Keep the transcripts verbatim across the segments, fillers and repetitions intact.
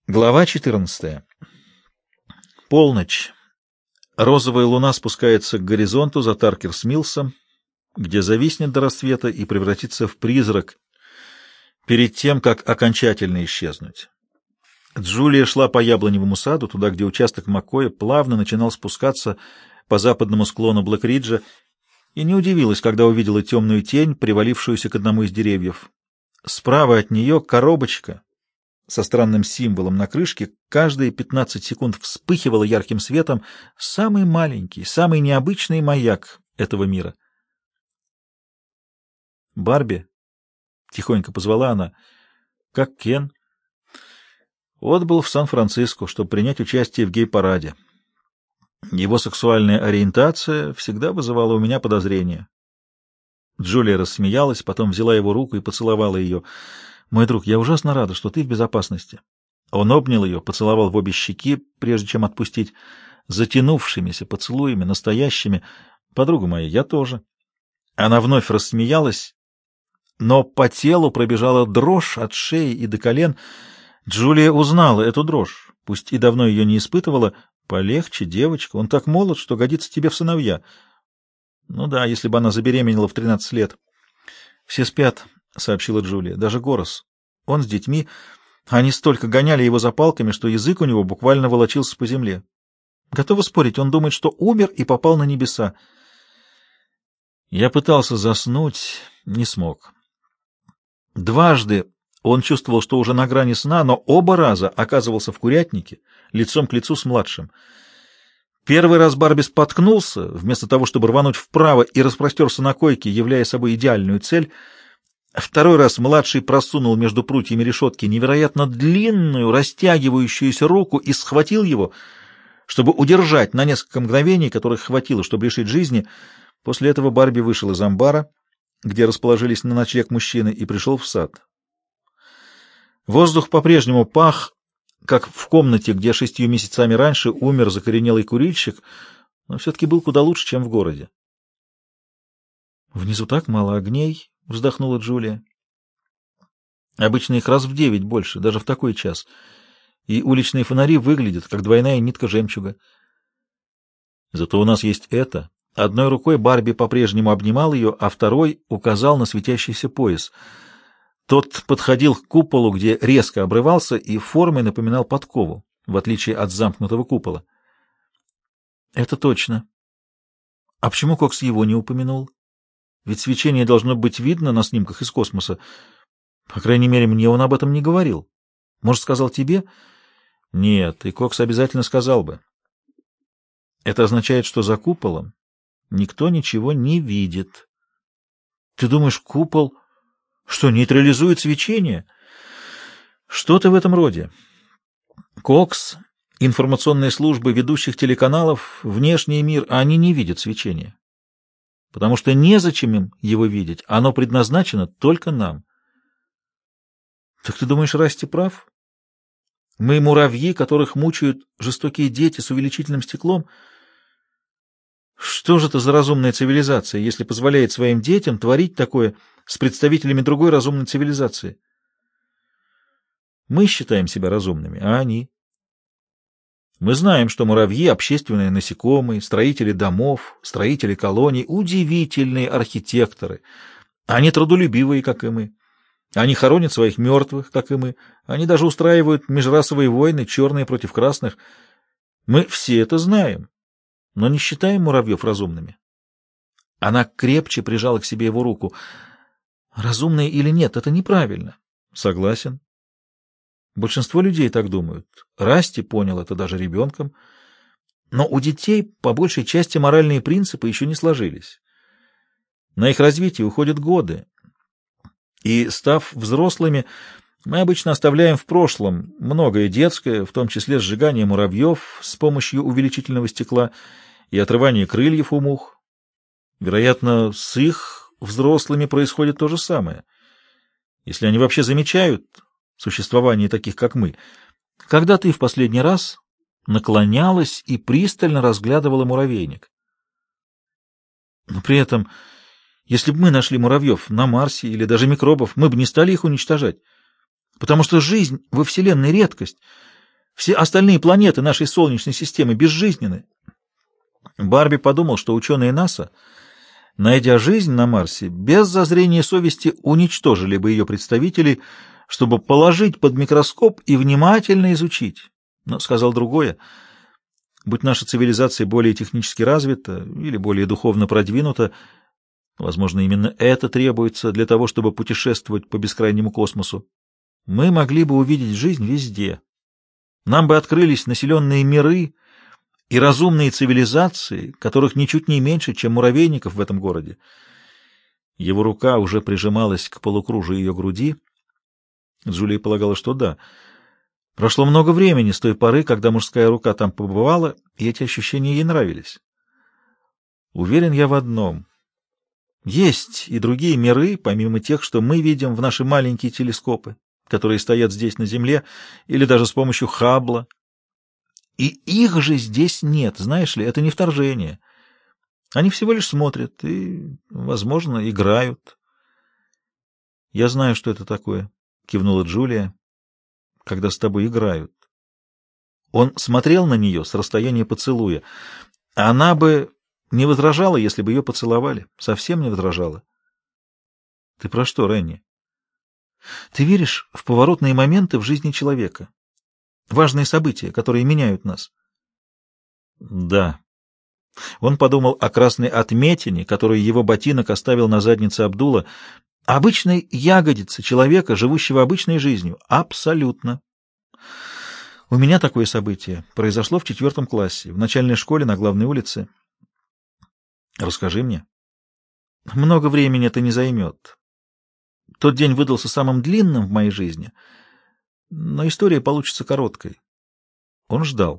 Глава четырнадцатая. Полночь. Розовая луна спускается к горизонту за Таркерс-Миллсом, где зависнет до рассвета и превратится в призрак перед тем, как окончательно исчезнуть. Джулия шла по яблоневому саду, туда, где участок Маккоя плавно начинал спускаться по западному склону Блэк-Риджа, и не удивилась, когда увидела темную тень, привалившуюся к одному из деревьев. Справа от нее коробочка со странным символом на крышке каждые пятнадцать секунд вспыхивала ярким светом, самый маленький, самый необычный маяк этого мира. «Барби», — тихонько позвала она, — «как Кен?» Отбыл в Сан-Франциско, чтобы принять участие в гей-параде. Его сексуальная ориентация всегда вызывала у меня подозрения. Джулия рассмеялась, потом взяла его руку и поцеловала ее. «Мой друг, я ужасно рада, что ты в безопасности». Он обнял ее, поцеловал в обе щеки, прежде чем отпустить, затянувшимися поцелуями, настоящими. «Подруга моя, я тоже». Она вновь рассмеялась, но по телу пробежала дрожь от шеи и до колен. Джулия узнала эту дрожь, пусть и давно ее не испытывала. «Полегче, девочка, он так молод, что годится тебе в сыновья». Ну да, если бы она забеременела в тринадцать лет. «Все спят», — сообщила Джулия, — «даже Горос. Он с детьми. Они столько гоняли его за палками, что язык у него буквально волочился по земле. Готова спорить, он думает, что умер и попал на небеса». Я пытался заснуть, не смог. Дважды он чувствовал, что уже на грани сна, но оба раза оказывался в курятнике, лицом к лицу с младшим. Первый раз Барби споткнулся, вместо того, чтобы рвануть вправо, и распростерся на койке, являя собой идеальную цель. Второй раз младший просунул между прутьями решетки невероятно длинную, растягивающуюся руку и схватил его, чтобы удержать на несколько мгновений, которых хватило, чтобы лишить жизни. После этого Барби вышел из амбара, где расположились на ночлег мужчины, и пришел в сад. Воздух по-прежнему пах, как в комнате, где шестью месяцами раньше умер закоренелый курильщик, но все-таки был куда лучше, чем в городе. «Внизу так мало огней», — вздохнула Джулия. «Обычно их раз в девять больше, даже в такой час, и уличные фонари выглядят, как двойная нитка жемчуга. Зато у нас есть это». Одной рукой Барби по-прежнему обнимал ее, а второй указал на светящийся пояс. Тот подходил к куполу, где резко обрывался, и формой напоминал подкову, в отличие от замкнутого купола. «Это точно. А почему Кокс его не упомянул? Ведь свечение должно быть видно на снимках из космоса. По крайней мере, мне он об этом не говорил. Может, сказал тебе?» «Нет, и Кокс обязательно сказал бы. Это означает, что за куполом никто ничего не видит». «Ты думаешь, купол что, нейтрализует свечение?» «Что-то в этом роде. Кокс, информационные службы ведущих телеканалов, внешний мир, они не видят свечения. Потому что незачем им его видеть, оно предназначено только нам». «Так ты думаешь, Расти прав? Мы муравьи, которых мучают жестокие дети с увеличительным стеклом? Что же это за разумная цивилизация, если позволяет своим детям творить такое с представителями другой разумной цивилизации? Мы считаем себя разумными, а они? Мы знаем, что муравьи — общественные насекомые, строители домов, строители колоний, удивительные архитекторы. Они трудолюбивые, как и мы. Они хоронят своих мертвых, как и мы. Они даже устраивают межрасовые войны, черные против красных. Мы все это знаем, но не считаем муравьев разумными». Она крепче прижала к себе его руку. «Разумные или нет, это неправильно». «Согласен. Большинство людей так думают. Расти понял это даже ребенком. Но у детей по большей части моральные принципы еще не сложились. На их развитие уходят годы. И, став взрослыми, мы обычно оставляем в прошлом многое детское, в том числе сжигание муравьев с помощью увеличительного стекла и отрывание крыльев у мух. Вероятно, с их взрослыми происходит то же самое, если они вообще замечают существование таких, как мы. Когда ты в последний раз наклонялась и пристально разглядывала муравейник? Но при этом, если бы мы нашли муравьев на Марсе или даже микробов, мы бы не стали их уничтожать, потому что жизнь во Вселенной — редкость. Все остальные планеты нашей Солнечной системы безжизненны. Барби подумал, что ученые НАСА, найдя жизнь на Марсе, без зазрения совести уничтожили бы ее представителей, чтобы положить под микроскоп и внимательно изучить. Но сказал другое. Будь наша цивилизация более технически развита или более духовно продвинута, возможно, именно это требуется для того, чтобы путешествовать по бескрайнему космосу, мы могли бы увидеть жизнь везде. Нам бы открылись населенные миры и разумные цивилизации, которых ничуть не меньше, чем муравейников в этом городе. Его рука уже прижималась к полукружию ее груди. Джулия полагала, что да. Прошло много времени с той поры, когда мужская рука там побывала, и эти ощущения ей нравились. Уверен я в одном. Есть и другие миры, помимо тех, что мы видим в наши маленькие телескопы, которые стоят здесь на Земле, или даже с помощью Хаббла. И их же здесь нет, знаешь ли, это не вторжение. Они всего лишь смотрят и, возможно, играют. Я знаю, что это такое, — кивнула Джулия, — когда с тобой играют. Он смотрел на нее с расстояния поцелуя. Она бы не возражала, если бы ее поцеловали. Совсем не возражала. Ты про что, Ренни? Ты веришь в поворотные моменты в жизни человека? Важные события, которые меняют нас? Да. Он подумал о красной отметине, которую его ботинок оставил на заднице Абдула, обычной ягодице человека, живущего обычной жизнью. Абсолютно. У меня такое событие произошло в четвертом классе, в начальной школе на главной улице. Расскажи мне. Много времени это не займет. Тот день выдался самым длинным в моей жизни, но история получится короткой. Он ждал.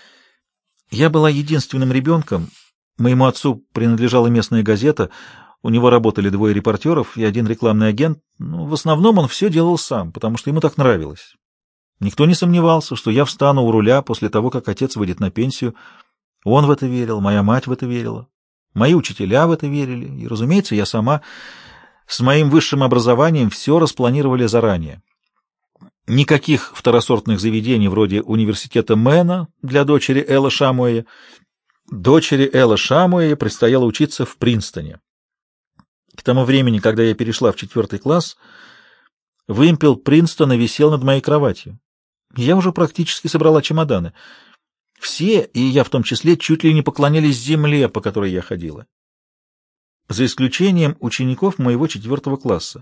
Я была единственным ребенком. Моему отцу принадлежала местная газета. У него работали двое репортеров и один рекламный агент. Но в основном он все делал сам, потому что ему так нравилось. Никто не сомневался, что я встану у руля после того, как отец выйдет на пенсию. Он в это верил, моя мать в это верила, мои учителя в это верили, и, разумеется, я сама с моим высшим образованием все распланировали заранее. Никаких второсортных заведений вроде университета Мэна для дочери Элла Шамуэя. Дочери Элла Шамуэя предстояло учиться в Принстоне. К тому времени, когда я перешла в четвертый класс, вымпел Принстона висел над моей кроватью. Я уже практически собрала чемоданы. Все, и я в том числе, чуть ли не поклонялись земле, по которой я ходила. За исключением учеников моего четвертого класса.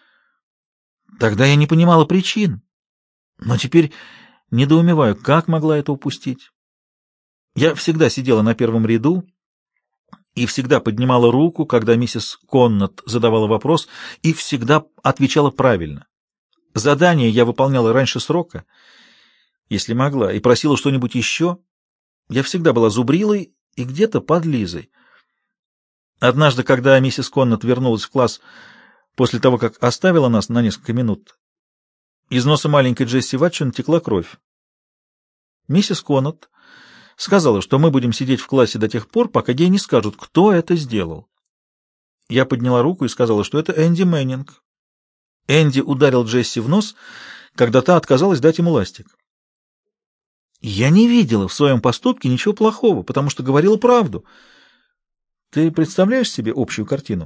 Тогда я не понимала причин, но теперь недоумеваю, как могла это упустить. Я всегда сидела на первом ряду и всегда поднимала руку, когда миссис Коннот задавала вопрос, и всегда отвечала правильно. Задание я выполняла раньше срока, если могла, и просила что-нибудь еще. Я всегда была зубрилой и где-то подлизой. Однажды, когда миссис Коннот вернулась в класс после того, как оставила нас на несколько минут, из носа маленькой Джесси Ватчин текла кровь. Миссис Коннот сказала, что мы будем сидеть в классе до тех пор, пока ей не скажут, кто это сделал. Я подняла руку и сказала, что это Энди Мэннинг. Энди ударил Джесси в нос, когда та отказалась дать ему ластик. Я не видела в своем поступке ничего плохого, потому что говорила правду. Ты представляешь себе общую картину?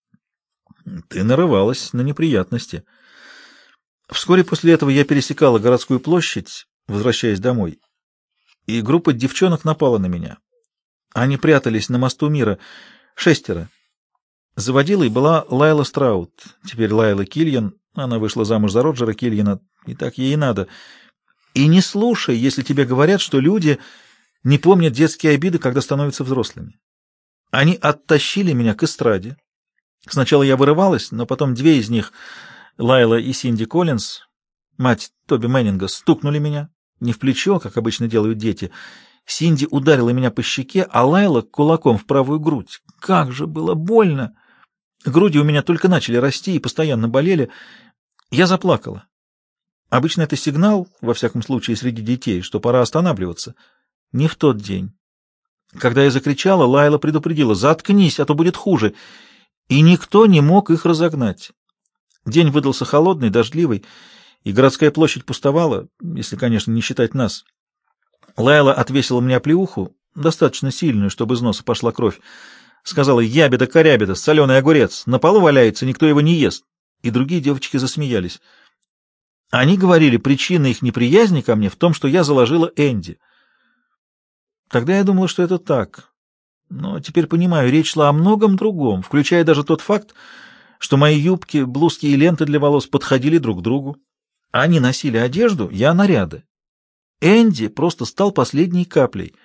Ты нарывалась на неприятности. Вскоре после этого я пересекала городскую площадь, возвращаясь домой, и группа девчонок напала на меня. Они прятались на мосту мира, шестеро. Заводилой была Лайла Страут, теперь Лайла Кильян, она вышла замуж за Роджера Кильяна, и так ей и надо. И не слушай, если тебе говорят, что люди не помнят детские обиды, когда становятся взрослыми. Они оттащили меня к эстраде. Сначала я вырывалась, но потом две из них, Лайла и Синди Коллинз, мать Тоби Мэннинга, стукнули меня, не в плечо, как обычно делают дети. Синди ударила меня по щеке, а Лайла кулаком в правую грудь. Как же было больно! Груди у меня только начали расти и постоянно болели. Я заплакала. Обычно это сигнал, во всяком случае среди детей, что пора останавливаться. Не в тот день. Когда я закричала, Лайла предупредила: «Заткнись, а то будет хуже». И никто не мог их разогнать. День выдался холодный, дождливый. и городская площадь пустовала, если, конечно, не считать нас. Лайла отвесила мне оплеуху, достаточно сильную, чтобы из носа пошла кровь. Сказала: «Ябеда-корябеда, соленый огурец, на полу валяется, никто его не ест». И другие девочки засмеялись. Они говорили, причина их неприязни ко мне в том, что я заложила Энди. Тогда я думала, что это так. Но теперь понимаю, речь шла о многом другом, включая даже тот факт, что мои юбки, блузки и ленты для волос подходили друг к другу. Они носили одежду, я наряды. Энди просто стал последней каплей.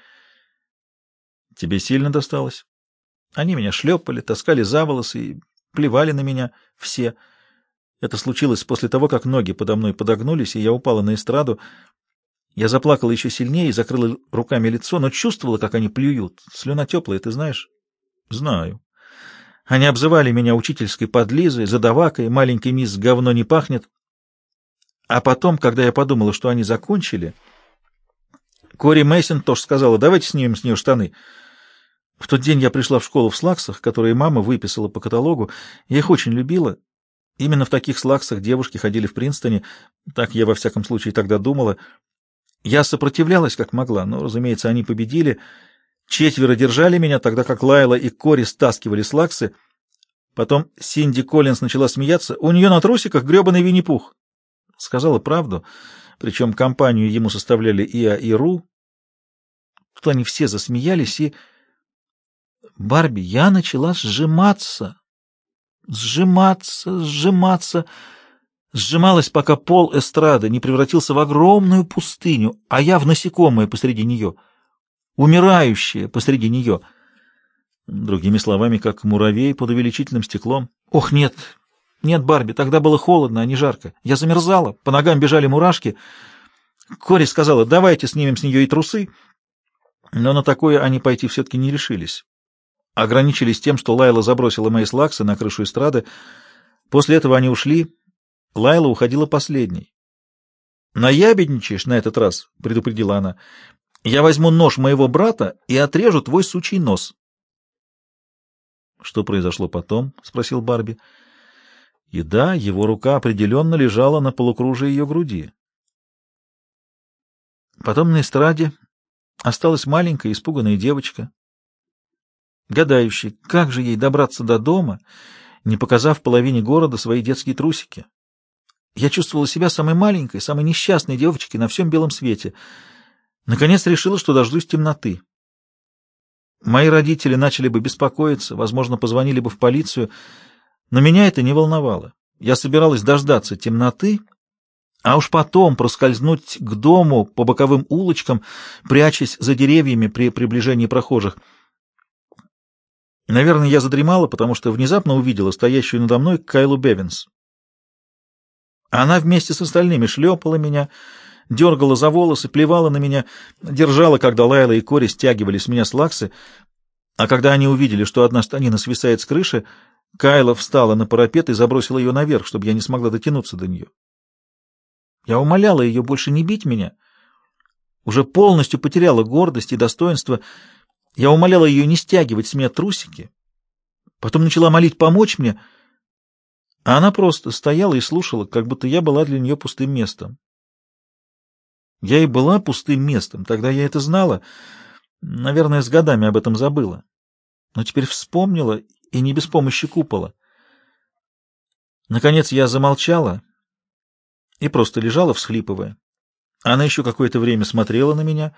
Тебе сильно досталось? Они меня шлепали, таскали за волосы и плевали на меня все. Это случилось после того, как ноги подо мной подогнулись, и я упала на эстраду. Я заплакала еще сильнее и закрыла руками лицо, но чувствовала, как они плюют. Слюна теплая, ты знаешь? Знаю. Они обзывали меня учительской подлизой, задавакой, маленький мисс говно не пахнет. А потом, когда я подумала, что они закончили, Кори Мейсон тоже сказала: давайте снимем с нее штаны. В тот день я пришла в школу в слаксах, которые мама выписала по каталогу. Я их очень любила. Именно в таких слаксах девушки ходили в Принстоне. Так я во всяком случае тогда думала. Я сопротивлялась как могла, но, разумеется, они победили. Четверо держали меня, тогда как Лайла и Кори стаскивали слаксы. Потом Синди Коллинз начала смеяться. У нее на трусиках гребаный Винни-Пух. Сказала правду, причем компанию ему составляли Иа и Ру. Тут они все засмеялись, и... Барби, я начала сжиматься. Сжиматься, сжиматься... Сжималась, пока пол эстрады не превратился в огромную пустыню, а я в насекомое посреди нее, умирающее посреди нее. Другими словами, как муравей под увеличительным стеклом. Ох, нет, нет, Барби, тогда было холодно, а не жарко. Я замерзала, по ногам бежали мурашки. Кори сказала: давайте снимем с нее и трусы, но на такое они пойти все-таки не решились. Ограничились тем, что Лайла забросила мои слаксы на крышу эстрады. После этого они ушли. Лайла уходила последней. «Наябедничаешь на этот раз», — предупредила она. «Я возьму нож моего брата и отрежу твой сучий нос». «Что произошло потом?» — спросил Барби. И да, его рука определенно лежала на полукружии ее груди. Потом на эстраде осталась маленькая испуганная девочка, гадающая, как же ей добраться до дома, не показав половине города свои детские трусики. Я чувствовала себя самой маленькой, самой несчастной девочкой на всем белом свете. Наконец решила, что дождусь темноты. Мои родители начали бы беспокоиться, возможно, позвонили бы в полицию, но меня это не волновало. Я собиралась дождаться темноты, а уж потом проскользнуть к дому по боковым улочкам, прячась за деревьями при приближении прохожих. Наверное, я задремала, потому что внезапно увидела стоящую надо мной Кайлу Бевинс. Она вместе с остальными шлепала меня, дергала за волосы, плевала на меня, держала, когда Лайла и Кори стягивали с меня слаксы, а когда они увидели, что одна штанина свисает с крыши, Кайла встала на парапет и забросила ее наверх, чтобы я не смогла дотянуться до нее. Я умоляла ее больше не бить меня, уже полностью потеряла гордость и достоинство. Я умоляла ее не стягивать с меня трусики, потом начала молить помочь мне, а она просто стояла и слушала, как будто я была для нее пустым местом. Я и была пустым местом, тогда я это знала, наверное, с годами об этом забыла, но теперь вспомнила, и не без помощи купола. Наконец я замолчала и просто лежала, всхлипывая. Она еще какое-то время смотрела на меня,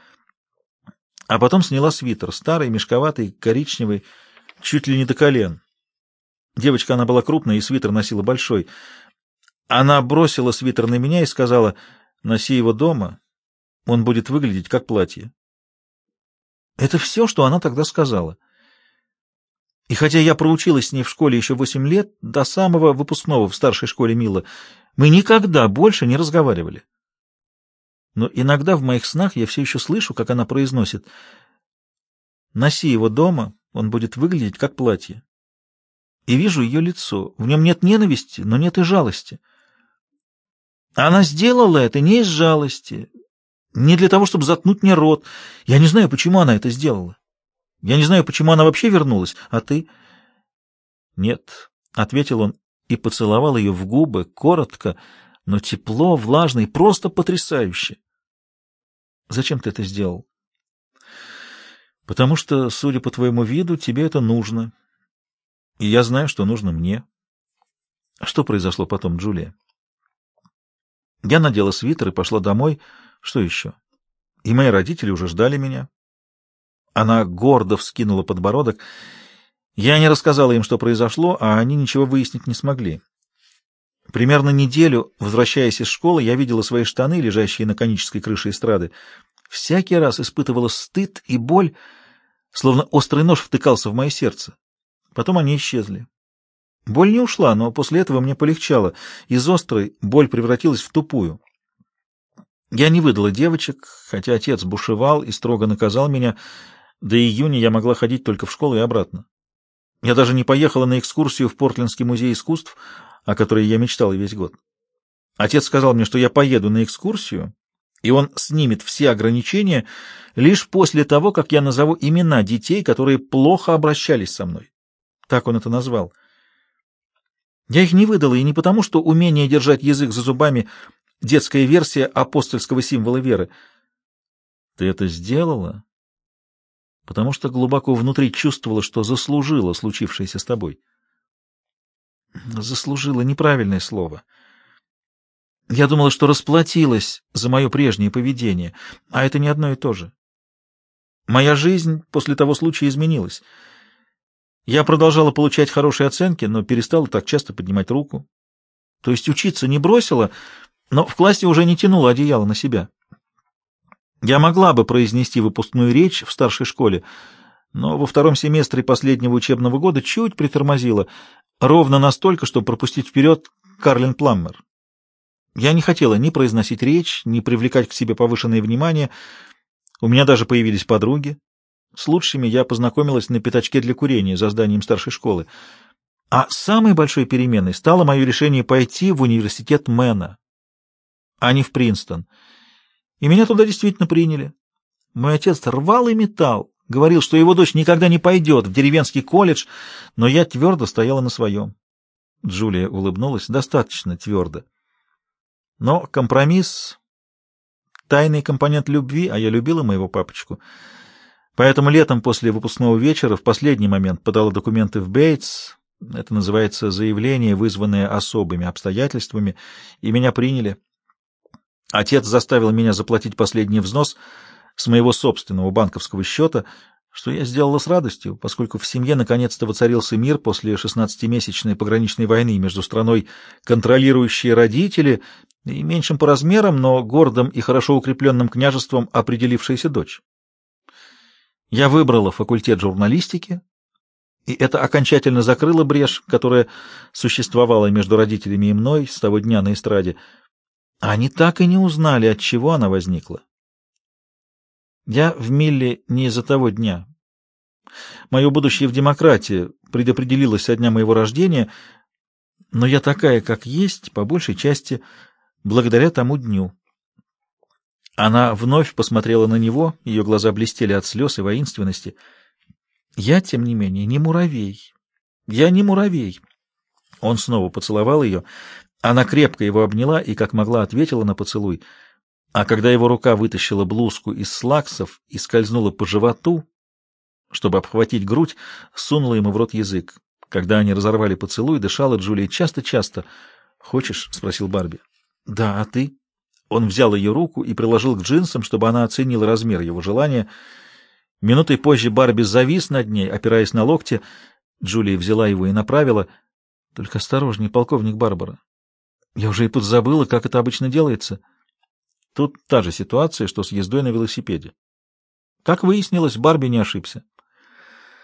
а потом сняла свитер, старый, мешковатый, коричневый, чуть ли не до колен. Девочка она была крупная, и свитер носила большой. Она бросила свитер на меня и сказала: «Носи его дома, он будет выглядеть как платье». Это все, что она тогда сказала. И хотя я проучилась с ней в школе еще восемь лет, до самого выпускного в старшей школе Милла, мы никогда больше не разговаривали. Но иногда в моих снах я все еще слышу, как она произносит: «Носи его дома, он будет выглядеть как платье». И вижу ее лицо. В нем нет ненависти, но нет и жалости. Она сделала это не из жалости, не для того, чтобы заткнуть мне рот. Я не знаю, почему она это сделала. Я не знаю, почему она вообще вернулась. А ты? Нет, — ответил он и поцеловал ее в губы, коротко, но тепло, влажно и просто потрясающе. Зачем ты это сделал? Потому что, судя по твоему виду, тебе это нужно. И я знаю, что нужно мне. Что произошло потом, Джулия? Я надела свитер и пошла домой. Что еще? И мои родители уже ждали меня. Она гордо вскинула подбородок. Я не рассказала им, что произошло, а они ничего выяснить не смогли. Примерно неделю, возвращаясь из школы, я видела свои штаны, лежащие на конической крыше эстрады. Всякий раз испытывала стыд и боль, словно острый нож втыкался в мое сердце. Потом они исчезли. Боль не ушла, но после этого мне полегчало. Из острой боль превратилась в тупую. Я не выдала девочек, хотя отец бушевал и строго наказал меня. До июня я могла ходить только в школу и обратно. Я даже не поехала на экскурсию в Портлендский музей искусств, о которой я мечтала весь год. Отец сказал мне, что я поеду на экскурсию, и он снимет все ограничения лишь после того, как я назову имена детей, которые плохо обращались со мной. Так он это назвал. Я их не выдала, и не потому, что умение держать язык за зубами — детская версия апостольского символа веры. Ты это сделала, потому что глубоко внутри чувствовала, что заслужила случившееся с тобой. Заслужила — неправильное слово. Я думала, что расплатилась за мое прежнее поведение, а это не одно и то же. Моя жизнь после того случая изменилась. Я продолжала получать хорошие оценки, но перестала так часто поднимать руку. То есть учиться не бросила, но в классе уже не тянула одеяло на себя. Я могла бы произнести выпускную речь в старшей школе, но во втором семестре последнего учебного года чуть притормозила, ровно настолько, чтобы пропустить вперед Карлин Пламмер. Я не хотела ни произносить речь, ни привлекать к себе повышенное внимание. У меня даже появились подруги. С лучшими я познакомилась на пятачке для курения за зданием старшей школы. А самой большой переменой стало мое решение пойти в университет Мэна, а не в Принстон. И меня туда действительно приняли. Мой отец рвал и метал, говорил, что его дочь никогда не пойдет в деревенский колледж, но я твердо стояла на своем. Джулия улыбнулась достаточно твердо. Но компромисс — тайный компонент любви, а я любила моего папочку. Поэтому летом после выпускного вечера в последний момент подала документы в Бейтс. Это называется заявление, вызванное особыми обстоятельствами, и меня приняли. Отец заставил меня заплатить последний взнос с моего собственного банковского счета, что я сделала с радостью, поскольку в семье наконец-то воцарился мир после шестнадцатимесячной пограничной войны между страной, контролирующей родители, и меньшим по размерам, но гордым и хорошо укрепленным княжеством определившаяся дочь. Я выбрала факультет журналистики, и это окончательно закрыло брешь, которая существовала между родителями и мной с того дня на эстраде. Они так и не узнали, от чего она возникла. Я в Милле не из-за того дня. Мое будущее в демократии предопределилось со дня моего рождения, но я такая, как есть, по большей части, благодаря тому дню. Она вновь посмотрела на него, ее глаза блестели от слез и воинственности. Я, тем не менее, не муравей. Я не муравей. Он снова поцеловал ее. Она крепко его обняла и, как могла, ответила на поцелуй. А когда его рука вытащила блузку из слаксов и скользнула по животу, чтобы обхватить грудь, сунула ему в рот язык. Когда они разорвали поцелуй, дышала Джулия часто-часто. «Хочешь?» — спросил Барби. «Да, а ты?» Он взял ее руку и приложил к джинсам, чтобы она оценила размер его желания. Минутой позже Барби завис над ней, опираясь на локти. Джулия взяла его и направила. «Только осторожней, полковник Барбара. Я уже и подзабыла, как это обычно делается». Тут та же ситуация, что с ездой на велосипеде. Как выяснилось, Барби не ошибся.